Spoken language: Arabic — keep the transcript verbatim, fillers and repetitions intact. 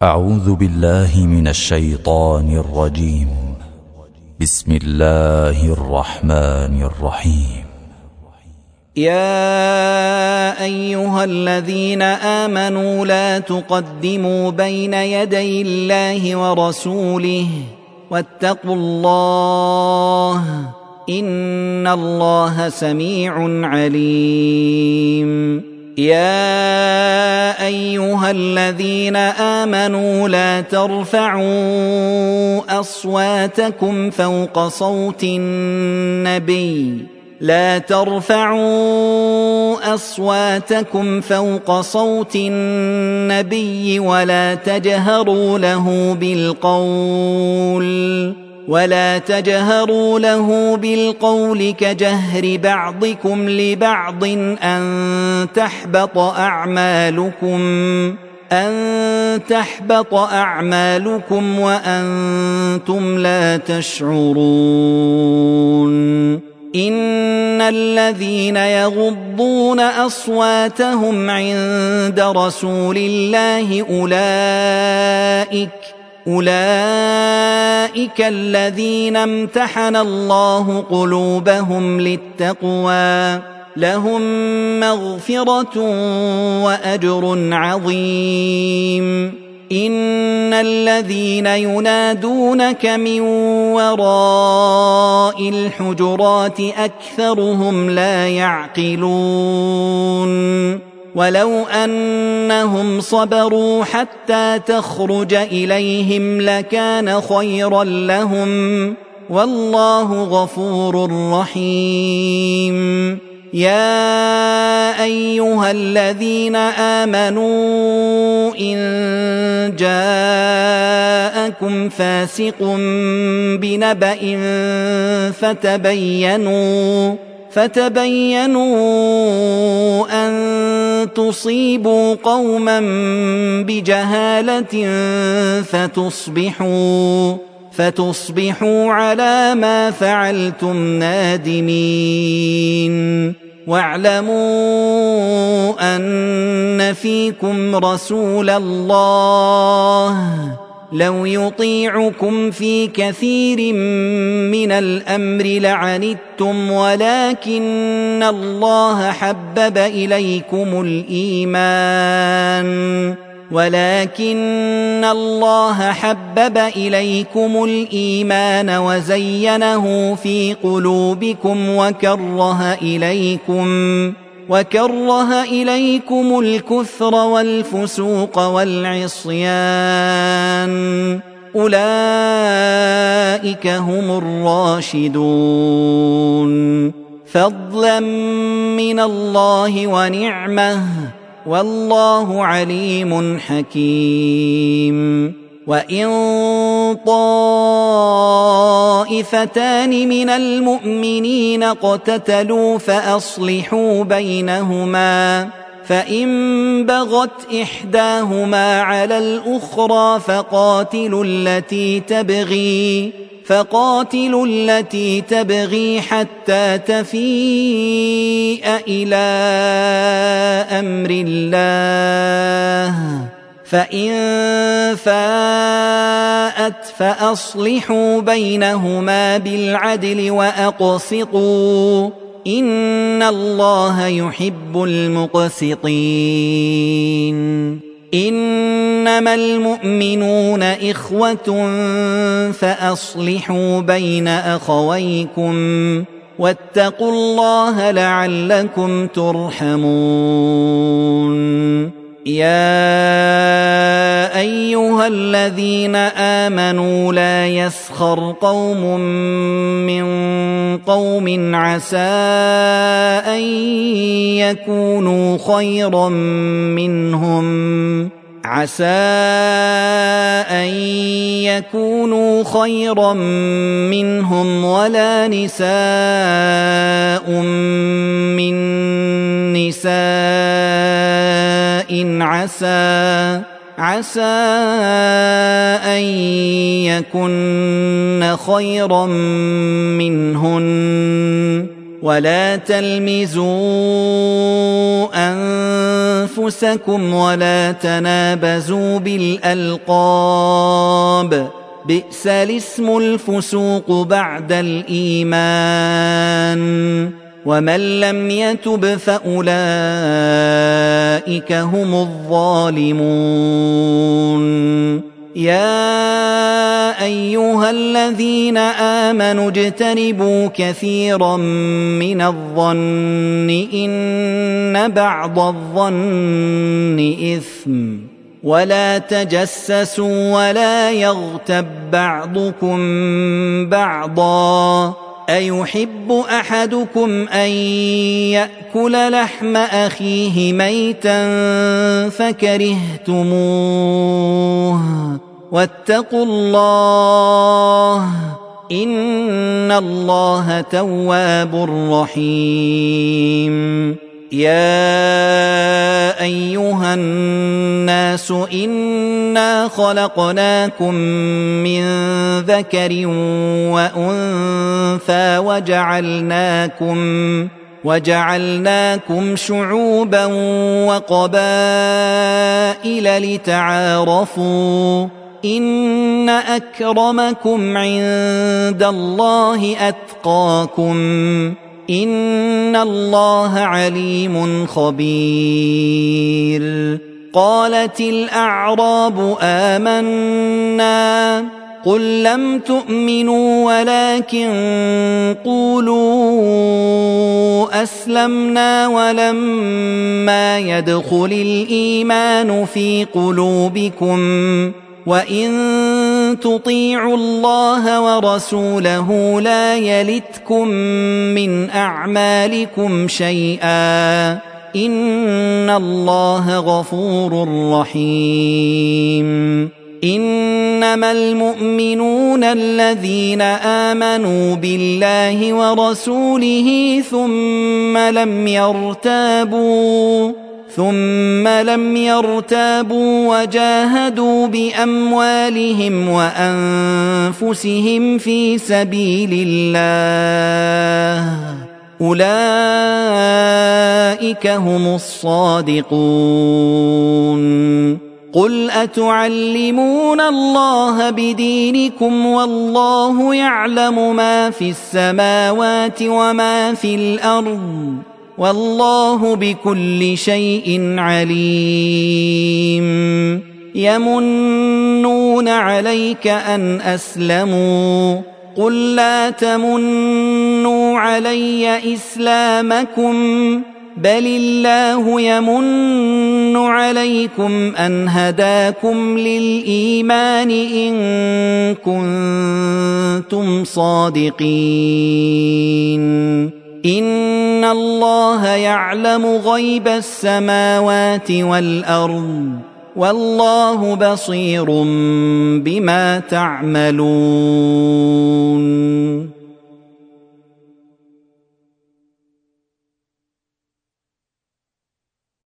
أعوذ بالله من الشيطان الرجيم. بسم الله الرحمن الرحيم. يا أيها الذين آمنوا لا تقدموا بين يدي الله ورسوله واتقوا الله إن الله سميع عليم. يا أيها الذين آمنوا لا ترفعوا أصواتكم فوق صوت النبي لا ترفعوا أصواتكم فوق صوت النبي ولا تجهروا له بالقول ولا تجهروا له بالقول كجهر بعضكم لبعض أن تحبط أعمالكم أن تحبط أعمالكم وأنتم لا تشعرون. إن الذين يغضون أصواتهم عند رسول الله أولئك أولئك الذين امتحن الله قلوبهم للتقوى لهم مغفرة وأجر عظيم. إن الذين ينادونك من وراء الحجرات أكثرهم لا يعقلون. ولو أنهم صبروا حتى تخرج إليهم لكان خيرا لهم والله غفور رحيم. يا أيها الذين آمنوا إن جاءكم فاسق بنبأ فتبينوا فتبينوا أن تصيبوا قوما بجهالة فتصبحوا فتصبحوا على ما فعلتم نادمين. واعلموا أن فيكم رسول الله لو يطيعكم في كثير من الأمر لعنتم ولكن الله حبب إليكم الإيمان ولكن الله حبب إليكم الإيمان وزينه في قلوبكم وكره إليكم وكره إليكم الكفر والفسوق والعصيان أولئك هم الراشدون فضلا من الله ونعمه والله عليم حكيم. وإن طائفتان من المؤمنين اقتتلوا فأصلحوا بينهما فإن بغت إحداهما على الأخرى فقاتلوا التي تبغي فقاتلوا التي تبغي حتى تفيء إلى أمر الله فإن فاءت فأصلحوا بينهما بالعدل وأقسطوا إن الله يحب المقسطين. إنما المؤمنون إخوة فأصلحوا بين أخويكم واتقوا الله لعلكم ترحمون. يا أيها الذين آمنوا لا يسخر قوم من قوم عسى أن يكونوا خيرا منهم عسى أن يكونوا خيرا منهم ولا نساء من نساء عسى عسى أن يكن خيرا منهن ولا تلمزوا أنفسكم ولا تنابزوا بالألقاب بئس الاسم الفسوق بعد الإيمان ومن لم يتب فأولئك هم الظالمون يا أيها الذين آمنوا اجتنبوا كثيرا من الظن إن بعض الظن إثم ولا تجسسوا ولا يغتب بعضكم بعضا أيحب أحدكم أن يأكل لحم أخيه ميتا فكرهتموه واتقوا الله إن الله تواب رحيم يا أيها الناس إنا خلقناكم من ذكر وأنثى وجعلناكم وجعلناكم شعوبا وقبائل لتعارفوا إن أكرمكم عند الله أتقاكم إن الله عليم خبير قالت الأعراب آمنا قل لم تؤمنوا ولكن قولوا أسلمنا ولما يدخل الإيمان في قلوبكم وإن تطيعوا الله ورسوله لا يلتكم من أعمالكم شيئا إن الله غفور رحيم إنما المؤمنون الذين آمنوا بالله ورسوله ثم لم يرتابوا ثم لم يرتابوا وجاهدوا بأموالهم وأنفسهم في سبيل الله أولئك هم الصادقون قل أتعلمون الله بدينكم والله يعلم ما في السماوات وما في الأرض والله بكل شيء عليم يمنون عليك أن أسلموا قل لا تمنوا علي إسلامكم بل الله يمن عليكم أن هداكم للإيمان إن كنتم صادقين إن الله يعلم غيب السماوات والأرض والله بصير بما تعملون